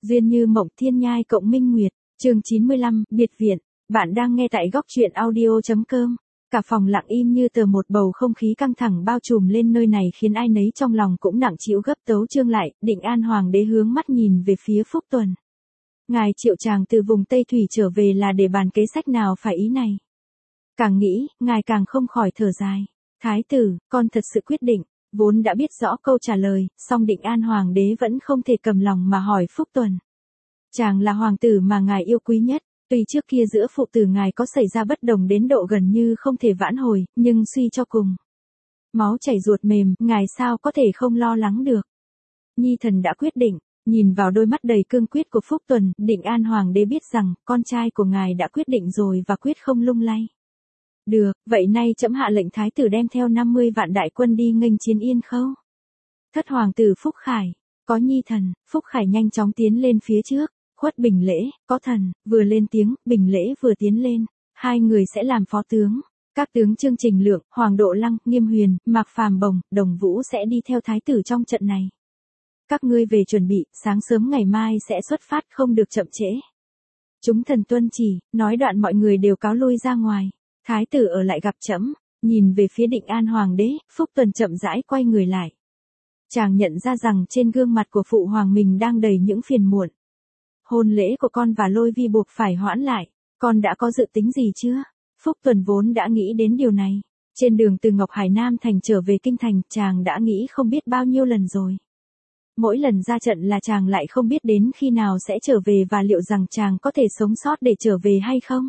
Duyên như mộng thiên nhai cộng minh nguyệt, chương 95, biệt viện. Bạn đang nghe tại góc truyện audio.com. Cả phòng lặng im như tờ, một bầu không khí căng thẳng bao trùm lên nơi này khiến ai nấy trong lòng cũng nặng trĩu gấp. Tấu chương lại, Định An Hoàng đế hướng mắt nhìn về phía Phúc Tuần. Ngài triệu chàng từ vùng Tây Thủy trở về là để bàn kế sách nào phải ý này? Càng nghĩ, ngài càng không khỏi thở dài. Thái tử, con thật sự quyết định. Vốn đã biết rõ câu trả lời, song Định An Hoàng đế vẫn không thể cầm lòng mà hỏi Phúc Tuần. Chàng là hoàng tử mà ngài yêu quý nhất, tuy trước kia giữa phụ tử ngài có xảy ra bất đồng đến độ gần như không thể vãn hồi, nhưng suy cho cùng. Máu chảy ruột mềm, ngài sao có thể không lo lắng được. Nhi thần đã quyết định, nhìn vào đôi mắt đầy cương quyết của Phúc Tuần, Định An Hoàng đế biết rằng, con trai của ngài đã quyết định rồi và quyết không lung lay. Được, vậy nay trẫm hạ lệnh thái tử đem theo 50 vạn đại quân đi nghênh chiến Yên Khâu. Thất hoàng tử Phúc Khải, có nhi thần, Phúc Khải nhanh chóng tiến lên phía trước, khuất bình lễ, có thần, vừa lên tiếng, bình lễ vừa tiến lên, hai người sẽ làm phó tướng. Các tướng Chương Trình Lượng, Hoàng Độ Lăng, Nghiêm Huyền, Mạc Phàm Bồng, Đồng Vũ sẽ đi theo thái tử trong trận này. Các ngươi về chuẩn bị, sáng sớm ngày mai sẽ xuất phát, không được chậm trễ. Chúng thần tuân chỉ, nói đoạn mọi người đều cáo lui ra ngoài. Thái tử ở lại gặp trẫm. Nhìn về phía Định An Hoàng đế, Phúc Tuần chậm rãi quay người lại. Chàng nhận ra rằng trên gương mặt của phụ hoàng mình đang đầy những phiền muộn. Hôn lễ của con và Lôi Vi buộc phải hoãn lại, con đã có dự tính gì chưa? Phúc Tuần vốn đã nghĩ đến điều này. Trên đường từ Ngọc Hải Nam thành trở về kinh thành, chàng đã nghĩ không biết bao nhiêu lần rồi. Mỗi lần ra trận là chàng lại không biết đến khi nào sẽ trở về và liệu rằng chàng có thể sống sót để trở về hay không?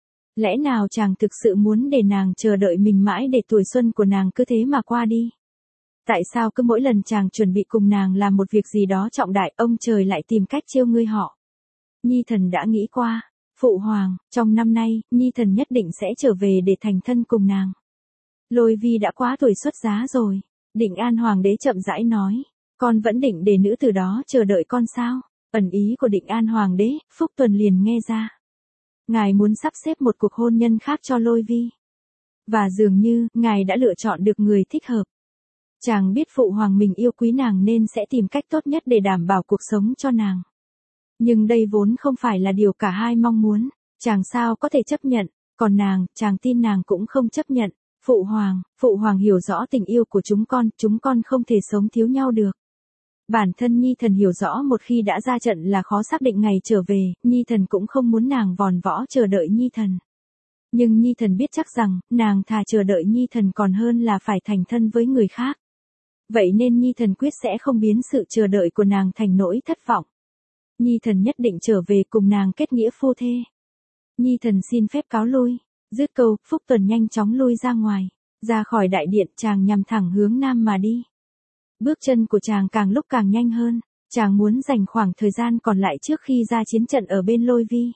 Lẽ nào chàng thực sự muốn để nàng chờ đợi mình mãi để tuổi xuân của nàng cứ thế mà qua đi? Tại sao cứ mỗi lần chàng chuẩn bị cùng nàng làm một việc gì đó trọng đại, ông trời lại tìm cách trêu ngươi họ? Nhi thần đã nghĩ qua, phụ hoàng, trong năm nay, Nhi thần nhất định sẽ trở về để thành thân cùng nàng. Lôi Vi đã quá tuổi xuất giá rồi, Định An Hoàng đế chậm rãi nói, con vẫn định để nữ tử đó chờ đợi con sao? Ẩn ý của Định An Hoàng đế, Phúc Tuần liền nghe ra. Ngài muốn sắp xếp một cuộc hôn nhân khác cho Lôi Vi. Và dường như, ngài đã lựa chọn được người thích hợp. Chàng biết phụ hoàng mình yêu quý nàng nên sẽ tìm cách tốt nhất để đảm bảo cuộc sống cho nàng. Nhưng đây vốn không phải là điều cả hai mong muốn, chàng sao có thể chấp nhận, còn nàng, chàng tin nàng cũng không chấp nhận. Phụ hoàng hiểu rõ tình yêu của chúng con không thể sống thiếu nhau được. Bản thân Nhi thần hiểu rõ một khi đã ra trận là khó xác định ngày trở về, Nhi thần cũng không muốn nàng vòn võ chờ đợi Nhi thần. Nhưng Nhi thần biết chắc rằng, nàng thà chờ đợi Nhi thần còn hơn là phải thành thân với người khác. Vậy nên Nhi thần quyết sẽ không biến sự chờ đợi của nàng thành nỗi thất vọng. Nhi thần nhất định trở về cùng nàng kết nghĩa phu thê. Nhi thần xin phép cáo lui. Dứt câu, Phúc Tuần nhanh chóng lui ra ngoài. Ra khỏi đại điện, chàng nhằm thẳng hướng nam mà đi. Bước chân của chàng càng lúc càng nhanh hơn, chàng muốn dành khoảng thời gian còn lại trước khi ra chiến trận ở bên Lôi Vi.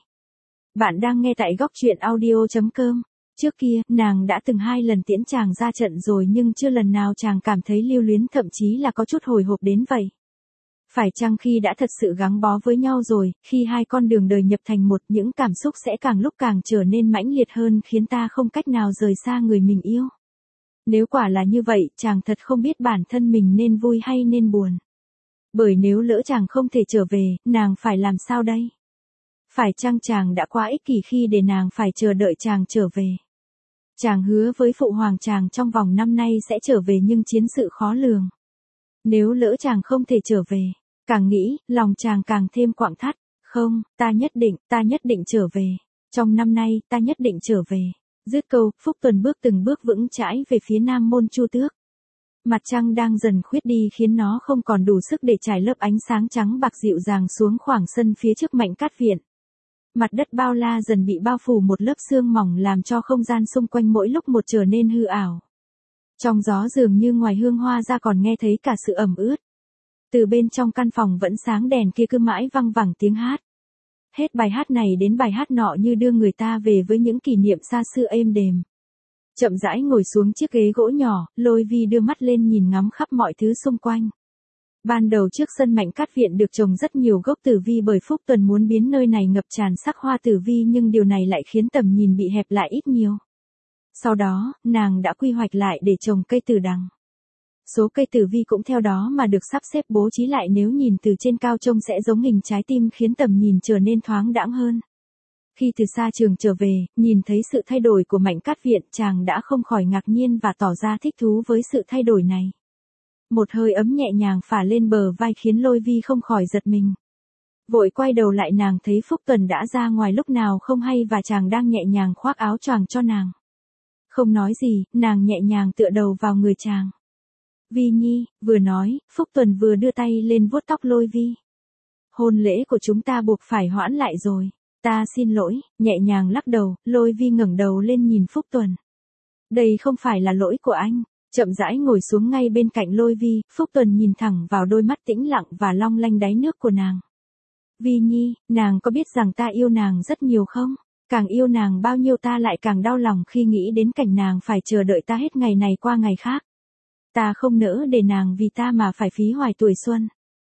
Bạn đang nghe tại góc truyện audio.com. Trước kia, nàng đã từng 2 lần tiễn chàng ra trận rồi nhưng chưa lần nào chàng cảm thấy lưu luyến, thậm chí là có chút hồi hộp đến vậy. Phải chăng khi đã thật sự gắn bó với nhau rồi, khi hai con đường đời nhập thành một, những cảm xúc sẽ càng lúc càng trở nên mãnh liệt hơn khiến ta không cách nào rời xa người mình yêu. Nếu quả là như vậy, chàng thật không biết bản thân mình nên vui hay nên buồn. Bởi nếu lỡ chàng không thể trở về, nàng phải làm sao đây? Phải chăng chàng đã quá ích kỷ khi để nàng phải chờ đợi chàng trở về? Chàng hứa với phụ hoàng chàng trong vòng năm nay sẽ trở về nhưng chiến sự khó lường. Nếu lỡ chàng không thể trở về, càng nghĩ, lòng chàng càng thêm quặn thắt. Không, ta nhất định trở về. Trong năm nay, ta nhất định trở về. Dứt câu, Phúc Tuần bước từng bước vững chãi về phía nam môn Chu Tước. Mặt trăng đang dần khuyết đi khiến nó không còn đủ sức để trải lớp ánh sáng trắng bạc dịu dàng xuống khoảng sân phía trước Mạnh Cát Viện. Mặt đất bao la dần bị bao phủ một lớp sương mỏng làm cho không gian xung quanh mỗi lúc một trở nên hư ảo. Trong gió dường như ngoài hương hoa ra còn nghe thấy cả sự ẩm ướt. Từ bên trong căn phòng vẫn sáng đèn kia cứ mãi văng vẳng tiếng hát. Hết bài hát này đến bài hát nọ như đưa người ta về với những kỷ niệm xa xưa êm đềm. Chậm rãi ngồi xuống chiếc ghế gỗ nhỏ, Lôi Vi đưa mắt lên nhìn ngắm khắp mọi thứ xung quanh. Ban đầu trước sân Mạnh Cát Viện được trồng rất nhiều gốc tử vi bởi Phúc Tuần muốn biến nơi này ngập tràn sắc hoa tử vi nhưng điều này lại khiến tầm nhìn bị hẹp lại ít nhiều. Sau đó, nàng đã quy hoạch lại để trồng cây tử đằng. Số cây tử vi cũng theo đó mà được sắp xếp bố trí lại, nếu nhìn từ trên cao trông sẽ giống hình trái tim, khiến tầm nhìn trở nên thoáng đãng hơn. Khi từ xa trường trở về, nhìn thấy sự thay đổi của Mạnh Cát Viện, chàng đã không khỏi ngạc nhiên và tỏ ra thích thú với sự thay đổi này. Một hơi ấm nhẹ nhàng phả lên bờ vai khiến Lôi Vi không khỏi giật mình. Vội quay đầu lại, nàng thấy Phúc Tuần đã ra ngoài lúc nào không hay và chàng đang nhẹ nhàng khoác áo choàng cho nàng. Không nói gì, nàng nhẹ nhàng tựa đầu vào người chàng. Vi Nhi, vừa nói, Phúc Tuần vừa đưa tay lên vuốt tóc Lôi Vi. Hôn lễ của chúng ta buộc phải hoãn lại rồi. Ta xin lỗi, nhẹ nhàng lắc đầu, Lôi Vi ngẩng đầu lên nhìn Phúc Tuần. Đây không phải là lỗi của anh. Chậm rãi ngồi xuống ngay bên cạnh Lôi Vi, Phúc Tuần nhìn thẳng vào đôi mắt tĩnh lặng và long lanh đáy nước của nàng. Vi Nhi, nàng có biết rằng ta yêu nàng rất nhiều không? Càng yêu nàng bao nhiêu ta lại càng đau lòng khi nghĩ đến cảnh nàng phải chờ đợi ta hết ngày này qua ngày khác. Ta không nỡ để nàng vì ta mà phải phí hoài tuổi xuân.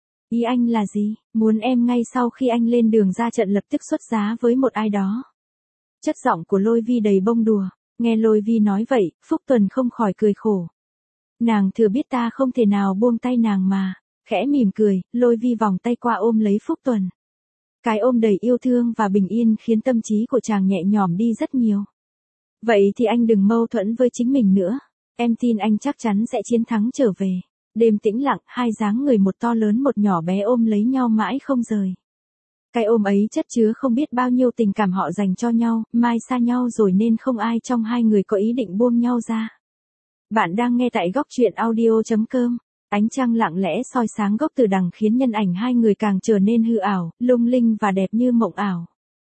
Ý anh là gì? Muốn em ngay sau khi anh lên đường ra trận lập tức xuất giá với một ai đó. Chất giọng của Lôi Vi đầy bông đùa. Nghe Lôi Vi nói vậy, Phúc Tuần không khỏi cười khổ. Nàng thừa biết ta không thể nào buông tay nàng mà. Khẽ mỉm cười, Lôi Vi vòng tay qua ôm lấy Phúc Tuần. Cái ôm đầy yêu thương và bình yên khiến tâm trí của chàng nhẹ nhõm đi rất nhiều. Vậy thì anh đừng mâu thuẫn với chính mình nữa. Em tin anh chắc chắn sẽ chiến thắng trở về. Đêm tĩnh lặng, hai dáng người một to lớn một nhỏ bé ôm lấy nhau mãi không rời. Cái ôm ấy chất chứa không biết bao nhiêu tình cảm họ dành cho nhau, mai xa nhau rồi nên không ai trong hai người có ý định buông nhau ra. Bạn đang nghe tại góc truyện audio.com. Ánh trăng lặng lẽ soi sáng gốc từ đằng khiến nhân ảnh hai người càng trở nên hư ảo, lung linh và đẹp như mộng ảo.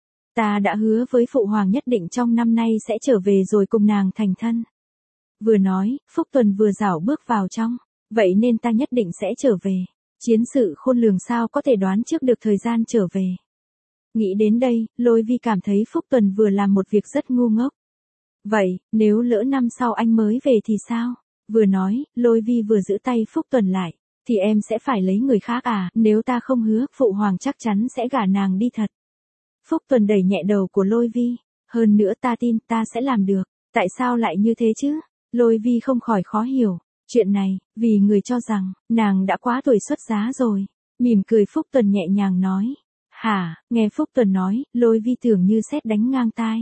Ta đã hứa với Phụ Hoàng nhất định trong năm nay sẽ trở về rồi cùng nàng thành thân. Vừa nói, Phúc Tuần vừa rảo bước vào trong. Vậy nên ta nhất định sẽ trở về. Chiến sự khôn lường sao có thể đoán trước được thời gian trở về. Nghĩ đến đây, Lôi Vi cảm thấy Phúc Tuần vừa làm một việc rất ngu ngốc. Vậy, nếu lỡ năm sau anh mới về thì sao? Vừa nói, Lôi Vi vừa giữ tay Phúc Tuần lại. Thì em sẽ phải lấy người khác à? Nếu ta không hứa, Phụ Hoàng chắc chắn sẽ gả nàng đi thật. Phúc Tuần đẩy nhẹ đầu của Lôi Vi. Hơn nữa ta tin ta sẽ làm được. Tại sao lại như thế chứ? Lôi Vi không khỏi khó hiểu. Chuyện này, vì người cho rằng, nàng đã quá tuổi xuất giá rồi. Mỉm cười Phúc Tuần nhẹ nhàng nói. Hả, nghe Phúc Tuần nói, Lôi Vi tưởng như sét đánh ngang tai.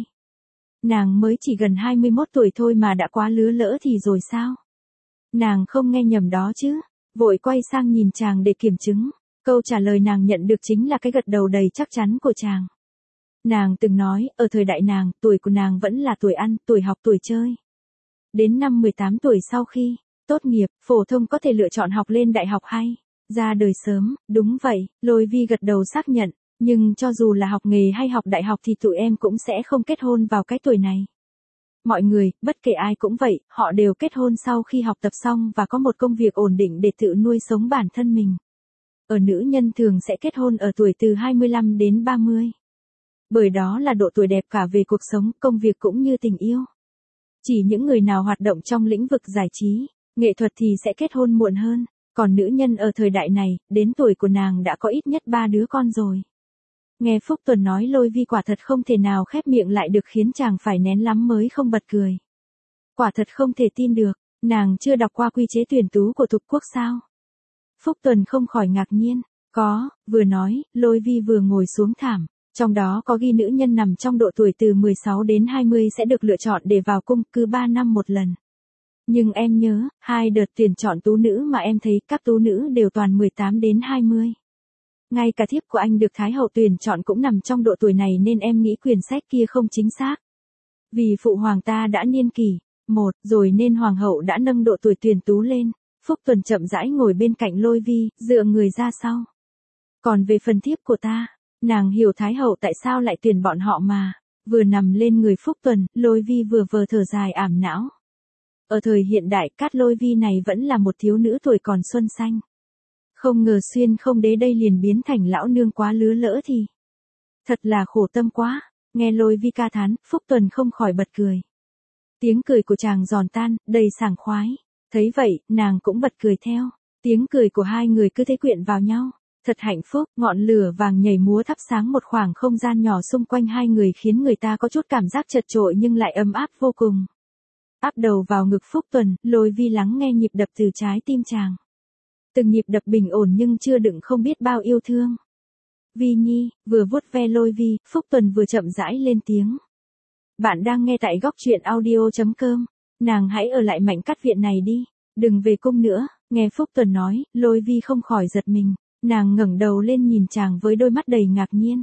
Nàng mới chỉ gần 21 tuổi thôi mà đã quá lứa lỡ thì rồi sao? Nàng không nghe nhầm đó chứ? Vội quay sang nhìn chàng để kiểm chứng. Câu trả lời nàng nhận được chính là cái gật đầu đầy chắc chắn của chàng. Nàng từng nói, ở thời đại nàng, tuổi của nàng vẫn là tuổi ăn, tuổi học, tuổi chơi. Đến năm 18 tuổi sau khi tốt nghiệp, phổ thông có thể lựa chọn học lên đại học hay ra đời sớm, đúng vậy, Lôi Vi gật đầu xác nhận, nhưng cho dù là học nghề hay học đại học thì tụi em cũng sẽ không kết hôn vào cái tuổi này. Mọi người, bất kể ai cũng vậy, họ đều kết hôn sau khi học tập xong và có một công việc ổn định để tự nuôi sống bản thân mình. Ở nữ nhân thường sẽ kết hôn ở tuổi từ 25 đến 30. Bởi đó là độ tuổi đẹp cả về cuộc sống, công việc cũng như tình yêu. Chỉ những người nào hoạt động trong lĩnh vực giải trí, nghệ thuật thì sẽ kết hôn muộn hơn, còn nữ nhân ở thời đại này, đến tuổi của nàng đã có ít nhất 3 đứa con rồi. Nghe Phúc Tuần nói Lôi Vi quả thật không thể nào khép miệng lại được khiến chàng phải nén lắm mới không bật cười. Quả thật không thể tin được, nàng chưa đọc qua quy chế tuyển tú của Thục Quốc sao? Phúc Tuần không khỏi ngạc nhiên, có, vừa nói, Lôi Vi vừa ngồi xuống thảm. Trong đó có ghi nữ nhân nằm trong độ tuổi từ 16 đến 20 sẽ được lựa chọn để vào cung cứ 3 năm một lần. Nhưng em nhớ, hai đợt tuyển chọn tú nữ mà em thấy các tú nữ đều toàn 18 đến 20. Ngay cả thiếp của anh được Thái hậu tuyển chọn cũng nằm trong độ tuổi này nên em nghĩ quyển sách kia không chính xác. Vì Phụ Hoàng ta đã niên kỷ, một rồi nên Hoàng hậu đã nâng độ tuổi tuyển tú lên. Phúc Tuần chậm rãi ngồi bên cạnh Lôi Vi, dựa người ra sau. Còn về phần thiếp của ta, nàng hiểu Thái hậu tại sao lại tuyển bọn họ mà. Vừa nằm lên người Phúc Tuần, Lôi Vi vừa vờ thở dài ảm não. Ở thời hiện đại, Cát Lôi Vi này vẫn là một thiếu nữ tuổi còn xuân xanh. Không ngờ xuyên không đế đây liền biến thành lão nương quá lứa lỡ thì. Thật là khổ tâm quá. Nghe Lôi Vi ca thán, Phúc Tuần không khỏi bật cười. Tiếng cười của chàng giòn tan, đầy sảng khoái. Thấy vậy, nàng cũng bật cười theo. Tiếng cười của hai người cứ thế quyện vào nhau. Thật hạnh phúc, ngọn lửa vàng nhảy múa thắp sáng một khoảng không gian nhỏ xung quanh hai người khiến người ta có chút cảm giác chật chội nhưng lại ấm áp vô cùng. Áp đầu vào ngực Phúc Tuần, Lôi Vi lắng nghe nhịp đập từ trái tim chàng. Từng nhịp đập bình ổn nhưng chưa đựng không biết bao yêu thương. Vi Nhi, vừa vuốt ve Lôi Vi, Phúc Tuần vừa chậm rãi lên tiếng. Bạn đang nghe tại góc truyện audio.com. Nàng hãy ở lại Mạnh Cát viện này đi, đừng về cung nữa. Nghe Phúc Tuần nói, Lôi Vi không khỏi giật mình. Nàng ngẩng đầu lên nhìn chàng với đôi mắt đầy ngạc nhiên.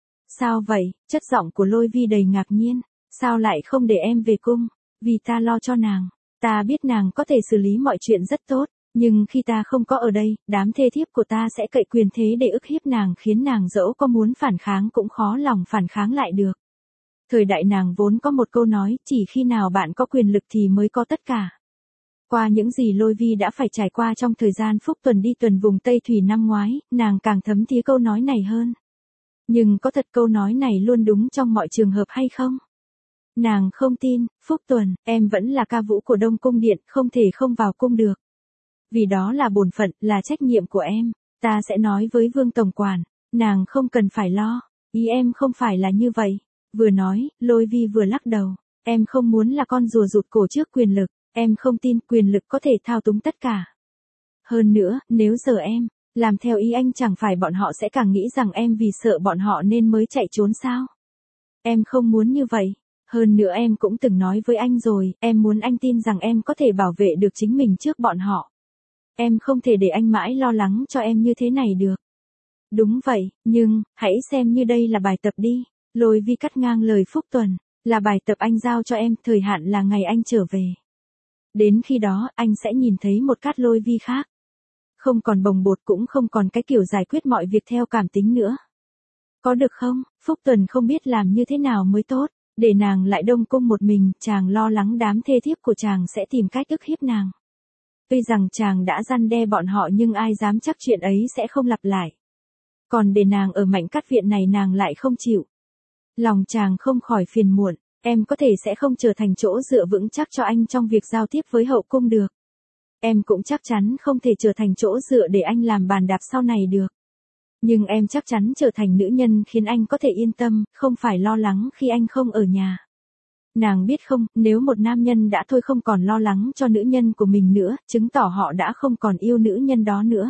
Sao vậy? Chất giọng của Lôi Vi đầy ngạc nhiên. Sao lại không để em về cung? Vì ta lo cho nàng. Ta biết nàng có thể xử lý mọi chuyện rất tốt. Nhưng khi ta không có ở đây, đám thê thiếp của ta sẽ cậy quyền thế để ức hiếp nàng, khiến nàng dẫu có muốn phản kháng cũng khó lòng phản kháng lại được. Thời đại nàng vốn có một câu nói, chỉ khi nào bạn có quyền lực thì mới có tất cả. Qua những gì Lôi Vi đã phải trải qua trong thời gian Phúc Tuần đi tuần vùng Tây Thủy năm ngoái, nàng càng thấm thía câu nói này hơn. Nhưng có thật câu nói này luôn đúng trong mọi trường hợp hay không? Nàng không tin. Phúc Tuần, em vẫn là ca vũ của Đông Cung Điện, không thể không vào cung được. Vì đó là bổn phận, là trách nhiệm của em. Ta sẽ nói với Vương Tổng Quản, nàng không cần phải lo. Ý em không phải là như vậy. Vừa nói, Lôi Vi vừa lắc đầu. Em không muốn là con rùa rụt cổ trước quyền lực. Em không tin quyền lực có thể thao túng tất cả. Hơn nữa, nếu giờ em làm theo ý anh, chẳng phải bọn họ sẽ càng nghĩ rằng em vì sợ bọn họ nên mới chạy trốn sao? Em không muốn như vậy. Hơn nữa em cũng từng nói với anh rồi, em muốn anh tin rằng em có thể bảo vệ được chính mình trước bọn họ. Em không thể để anh mãi lo lắng cho em như thế này được. Đúng vậy, nhưng, hãy xem như đây là bài tập đi. Lôi Vi cắt ngang lời Phúc Tuần. Là bài tập anh giao cho em, thời hạn là ngày anh trở về. Đến khi đó, anh sẽ nhìn thấy một Cát Lôi Vi khác. Không còn bồng bột, cũng không còn cái kiểu giải quyết mọi việc theo cảm tính nữa. Có được không? Phúc Tuần không biết làm như thế nào mới tốt. Để nàng lại Đông Cung một mình, chàng lo lắng đám thê thiếp của chàng sẽ tìm cách ức hiếp nàng. Tuy rằng chàng đã răn đe bọn họ nhưng ai dám chắc chuyện ấy sẽ không lặp lại. Còn để nàng ở Mạnh Cát viện này nàng lại không chịu. Lòng chàng không khỏi phiền muộn. Em có thể sẽ không trở thành chỗ dựa vững chắc cho anh trong việc giao tiếp với hậu cung được. Em cũng chắc chắn không thể trở thành chỗ dựa để anh làm bàn đạp sau này được. Nhưng em chắc chắn trở thành nữ nhân khiến anh có thể yên tâm, không phải lo lắng khi anh không ở nhà. Nàng biết không, nếu một nam nhân đã thôi không còn lo lắng cho nữ nhân của mình nữa, chứng tỏ họ đã không còn yêu nữ nhân đó nữa.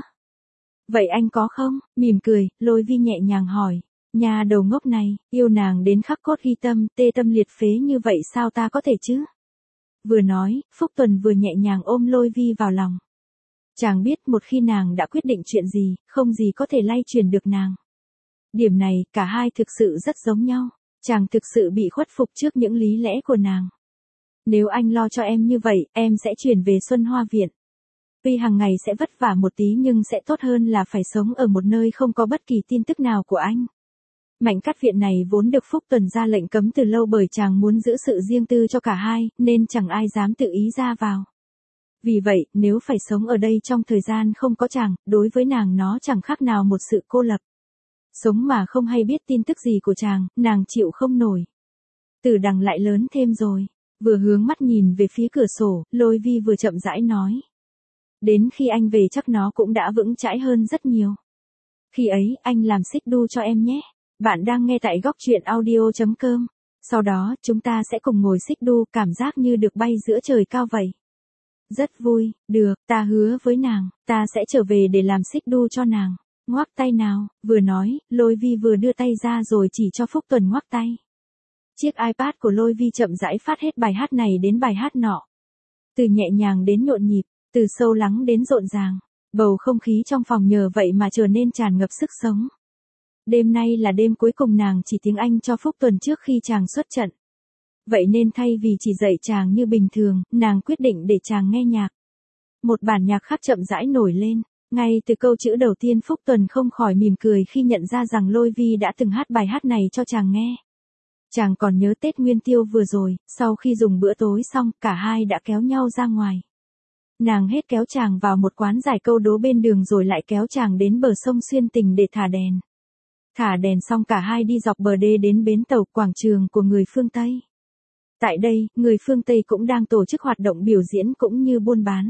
Vậy anh có không? Mỉm cười, Lôi Vi nhẹ nhàng hỏi. Nhà đầu ngốc này, yêu nàng đến khắc cốt ghi tâm, tê tâm liệt phế như vậy sao ta có thể chứ? Vừa nói, Phúc Tuần vừa nhẹ nhàng ôm Lôi Vi vào lòng. Chàng biết một khi nàng đã quyết định chuyện gì, không gì có thể lay chuyển được nàng. Điểm này, cả hai thực sự rất giống nhau. Chàng thực sự bị khuất phục trước những lý lẽ của nàng. Nếu anh lo cho em như vậy, em sẽ chuyển về Xuân Hoa Viện. Tuy hàng ngày sẽ vất vả một tí nhưng sẽ tốt hơn là phải sống ở một nơi không có bất kỳ tin tức nào của anh. Mạnh Cát viện này vốn được Phúc Tuần ra lệnh cấm từ lâu bởi chàng muốn giữ sự riêng tư cho cả hai, nên chẳng ai dám tự ý ra vào. Vì vậy, nếu phải sống ở đây trong thời gian không có chàng, đối với nàng nó chẳng khác nào một sự cô lập. Sống mà không hay biết tin tức gì của chàng, nàng chịu không nổi. Tử Đằng lại lớn thêm rồi. Vừa hướng mắt nhìn về phía cửa sổ, Lôi Vi vừa chậm rãi nói. Đến khi anh về chắc nó cũng đã vững chãi hơn rất nhiều. Khi ấy, anh làm xích đu cho em nhé. Bạn đang nghe tại góc truyện audio.com. Sau đó, chúng ta sẽ cùng ngồi xích đu, cảm giác như được bay giữa trời cao vậy. Rất vui, được, ta hứa với nàng, ta sẽ trở về để làm xích đu cho nàng. Ngoắc tay nào, vừa nói, Lôi Vi vừa đưa tay ra rồi chỉ cho Phúc Tuần ngoắc tay. Chiếc iPad của Lôi Vi chậm rãi phát hết bài hát này đến bài hát nọ. Từ nhẹ nhàng đến nhộn nhịp, từ sâu lắng đến rộn ràng. Bầu không khí trong phòng nhờ vậy mà trở nên tràn ngập sức sống. Đêm nay là đêm cuối cùng nàng chỉ tiếng Anh cho Phúc Tuần trước khi chàng xuất trận. Vậy nên thay vì chỉ dạy chàng như bình thường, nàng quyết định để chàng nghe nhạc. Một bản nhạc khác chậm rãi nổi lên. Ngay từ câu chữ đầu tiên Phúc Tuần không khỏi mỉm cười khi nhận ra rằng Lôi Vi đã từng hát bài hát này cho chàng nghe. Chàng còn nhớ Tết Nguyên Tiêu vừa rồi, sau khi dùng bữa tối xong, cả hai đã kéo nhau ra ngoài. Nàng hết kéo chàng vào một quán giải câu đố bên đường rồi lại kéo chàng đến bờ sông Xuyên Tình để thả đèn. Thả đèn xong cả hai đi dọc bờ đê đến bến tàu quảng trường của người phương Tây. Tại đây, người phương Tây cũng đang tổ chức hoạt động biểu diễn cũng như buôn bán.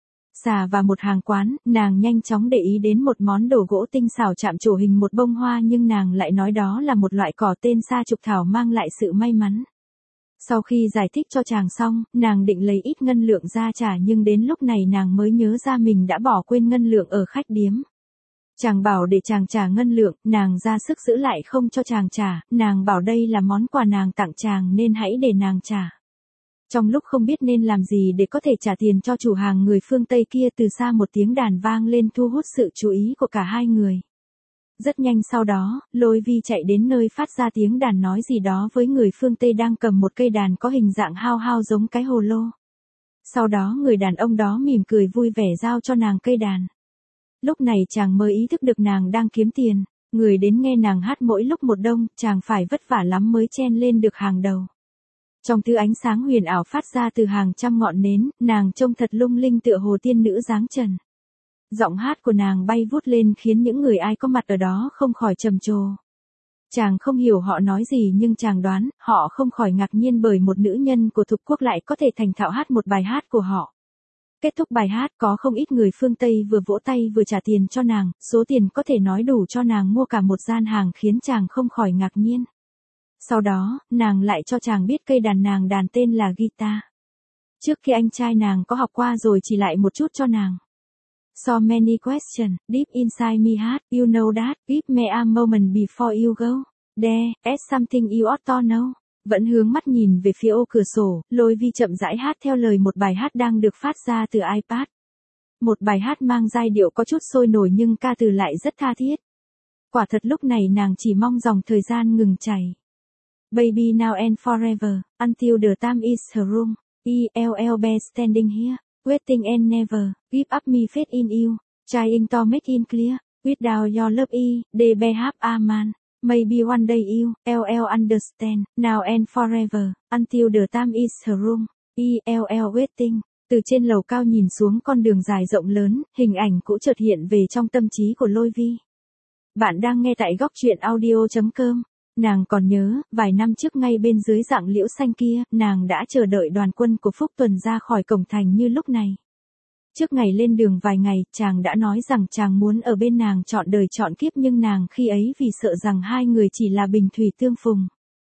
Xà vào một hàng quán, nàng nhanh chóng để ý đến một món đồ gỗ tinh xảo chạm trổ hình một bông hoa nhưng nàng lại nói đó là một loại cỏ tên sa trục thảo mang lại sự may mắn. Sau khi giải thích cho chàng xong, nàng định lấy ít ngân lượng ra trả nhưng đến lúc này nàng mới nhớ ra mình đã bỏ quên ngân lượng ở khách điếm. Chàng bảo để chàng trả ngân lượng, nàng ra sức giữ lại không cho chàng trả, nàng bảo đây là món quà nàng tặng chàng nên hãy để nàng trả. Trong lúc không biết nên làm gì để có thể trả tiền cho chủ hàng người phương Tây kia, từ xa một tiếng đàn vang lên thu hút sự chú ý của cả hai người. Rất nhanh sau đó, Lôi Vi chạy đến nơi phát ra tiếng đàn nói gì đó với người phương Tây đang cầm một cây đàn có hình dạng hao hao giống cái hồ lô. Sau đó người đàn ông đó mỉm cười vui vẻ giao cho nàng cây đàn. Lúc này chàng mới ý thức được nàng đang kiếm tiền, người đến nghe nàng hát mỗi lúc một đông, chàng phải vất vả lắm mới chen lên được hàng đầu. Trong thứ ánh sáng huyền ảo phát ra từ hàng trăm ngọn nến, nàng trông thật lung linh tựa hồ tiên nữ dáng trần. Giọng hát của nàng bay vút lên khiến những người ai có mặt ở đó không khỏi trầm trồ. Chàng không hiểu họ nói gì nhưng chàng đoán, họ không khỏi ngạc nhiên bởi một nữ nhân của thục quốc lại có thể thành thạo hát một bài hát của họ. Kết thúc bài hát có không ít người phương Tây vừa vỗ tay vừa trả tiền cho nàng, số tiền có thể nói đủ cho nàng mua cả một gian hàng khiến chàng không khỏi ngạc nhiên. Sau đó, nàng lại cho chàng biết cây đàn nàng đàn tên là guitar. Trước khi anh trai nàng có học qua rồi chỉ lại một chút cho nàng. So many questions, deep inside me heart, you know that, give me a moment before you go. There, ask something you ought to know. Vẫn hướng mắt nhìn về phía ô cửa sổ, Lôi Vi chậm rãi hát theo lời một bài hát đang được phát ra từ iPad. Một bài hát mang giai điệu có chút sôi nổi nhưng ca từ lại rất tha thiết. Quả thật lúc này nàng chỉ mong dòng thời gian ngừng chảy. Baby now and forever, until the time is through. ELLB standing here, waiting and never, give up me faith in you, trying to make it clear, without your love they behave a man. Maybe one day you, LL understand, now and forever, until the time is through. ELL waiting. Từ trên lầu cao nhìn xuống con đường dài rộng lớn, hình ảnh cũ chợt hiện về trong tâm trí của Lôi Vi. Bạn đang nghe tại góc truyện audio.com. Nàng còn nhớ, vài năm trước ngay bên dưới rặng liễu xanh kia, nàng đã chờ đợi đoàn quân của Phúc Tuần ra khỏi cổng thành như lúc này. Trước ngày lên đường vài ngày, chàng đã nói rằng chàng muốn ở bên nàng trọn đời trọn kiếp nhưng nàng khi ấy vì sợ rằng hai người chỉ là bình thủy tương phùng.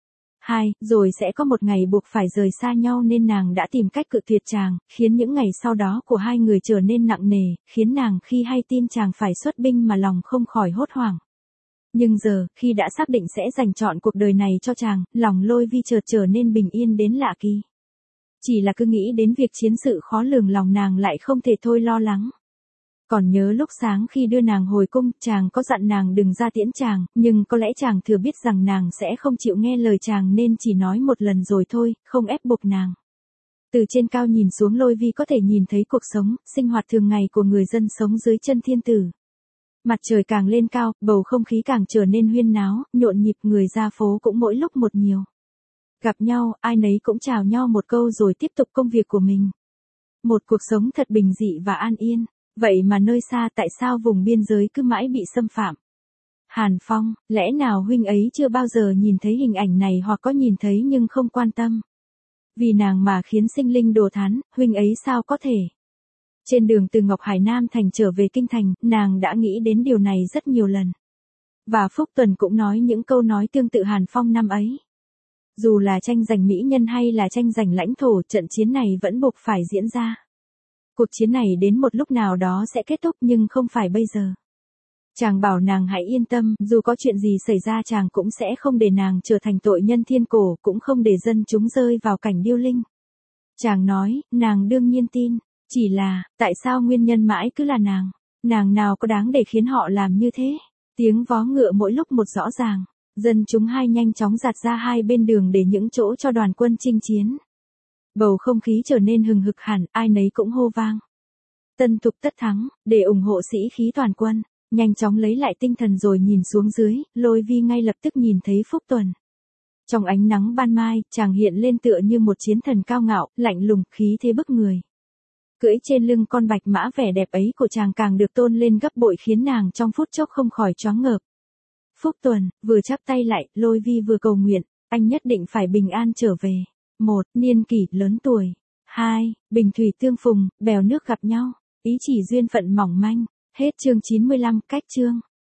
Rồi sẽ có một ngày buộc phải rời xa nhau nên nàng đã tìm cách cự tuyệt chàng, khiến những ngày sau đó của hai người trở nên nặng nề, khiến nàng khi hay tin chàng phải xuất binh mà lòng không khỏi hốt hoảng. Nhưng giờ, khi đã xác định sẽ dành trọn cuộc đời này cho chàng, lòng Lôi Vi chợt trở nên bình yên đến lạ kỳ. Chỉ là cứ nghĩ đến việc chiến sự khó lường lòng nàng lại không thể thôi lo lắng. Còn nhớ lúc sáng khi đưa nàng hồi cung, chàng có dặn nàng đừng ra tiễn chàng, nhưng có lẽ chàng thừa biết rằng nàng sẽ không chịu nghe lời chàng nên chỉ nói một lần rồi thôi, không ép buộc nàng. Từ trên cao nhìn xuống Lôi Vi có thể nhìn thấy cuộc sống, sinh hoạt thường ngày của người dân sống dưới chân thiên tử. Mặt trời càng lên cao, bầu không khí càng trở nên huyên náo, nhộn nhịp, người ra phố cũng mỗi lúc một nhiều. Gặp nhau, ai nấy cũng chào nhau một câu rồi tiếp tục công việc của mình. Một cuộc sống thật bình dị và an yên. Vậy mà nơi xa tại sao vùng biên giới cứ mãi bị xâm phạm? Hàn Phong, lẽ nào huynh ấy chưa bao giờ nhìn thấy hình ảnh này hoặc có nhìn thấy nhưng không quan tâm? Vì nàng mà khiến sinh linh đồ thán, huynh ấy sao có thể? Trên đường từ Ngọc Hải Nam thành trở về kinh thành, nàng đã nghĩ đến điều này rất nhiều lần. Và Phúc Tuần cũng nói những câu nói tương tự Hàn Phong năm ấy. Dù là tranh giành mỹ nhân hay là tranh giành lãnh thổ, trận chiến này vẫn buộc phải diễn ra. Cuộc chiến này đến một lúc nào đó sẽ kết thúc nhưng không phải bây giờ. Chàng bảo nàng hãy yên tâm, dù có chuyện gì xảy ra chàng cũng sẽ không để nàng trở thành tội nhân thiên cổ, cũng không để dân chúng rơi vào cảnh điêu linh. Chàng nói, nàng đương nhiên tin, chỉ là, tại sao nguyên nhân mãi cứ là nàng nào có đáng để khiến họ làm như thế? Tiếng vó ngựa mỗi lúc một rõ ràng, dân chúng hai nhanh chóng dạt ra hai bên đường để những chỗ cho đoàn quân chinh chiến. Bầu không khí trở nên hừng hực hẳn, ai nấy cũng hô vang. Tân Thục tất thắng, để ủng hộ sĩ khí toàn quân. Nhanh chóng lấy lại tinh thần rồi nhìn xuống dưới, Lôi Vi ngay lập tức nhìn thấy Phúc Tuần. Trong ánh nắng ban mai, chàng hiện lên tựa như một chiến thần cao ngạo, lạnh lùng, khí thế bức người. Cưỡi trên lưng con bạch mã, vẻ đẹp ấy của chàng càng được tôn lên gấp bội khiến nàng trong phút chốc không khỏi choáng ngợp. Phúc Tuần, vừa chắp tay lại, Lôi Vi vừa cầu nguyện, anh nhất định phải bình an trở về. 1. Niên kỷ, lớn tuổi. 2. Bình thủy tương phùng, bèo nước gặp nhau. Ý chỉ duyên phận mỏng manh. Hết chương 95, cách chương.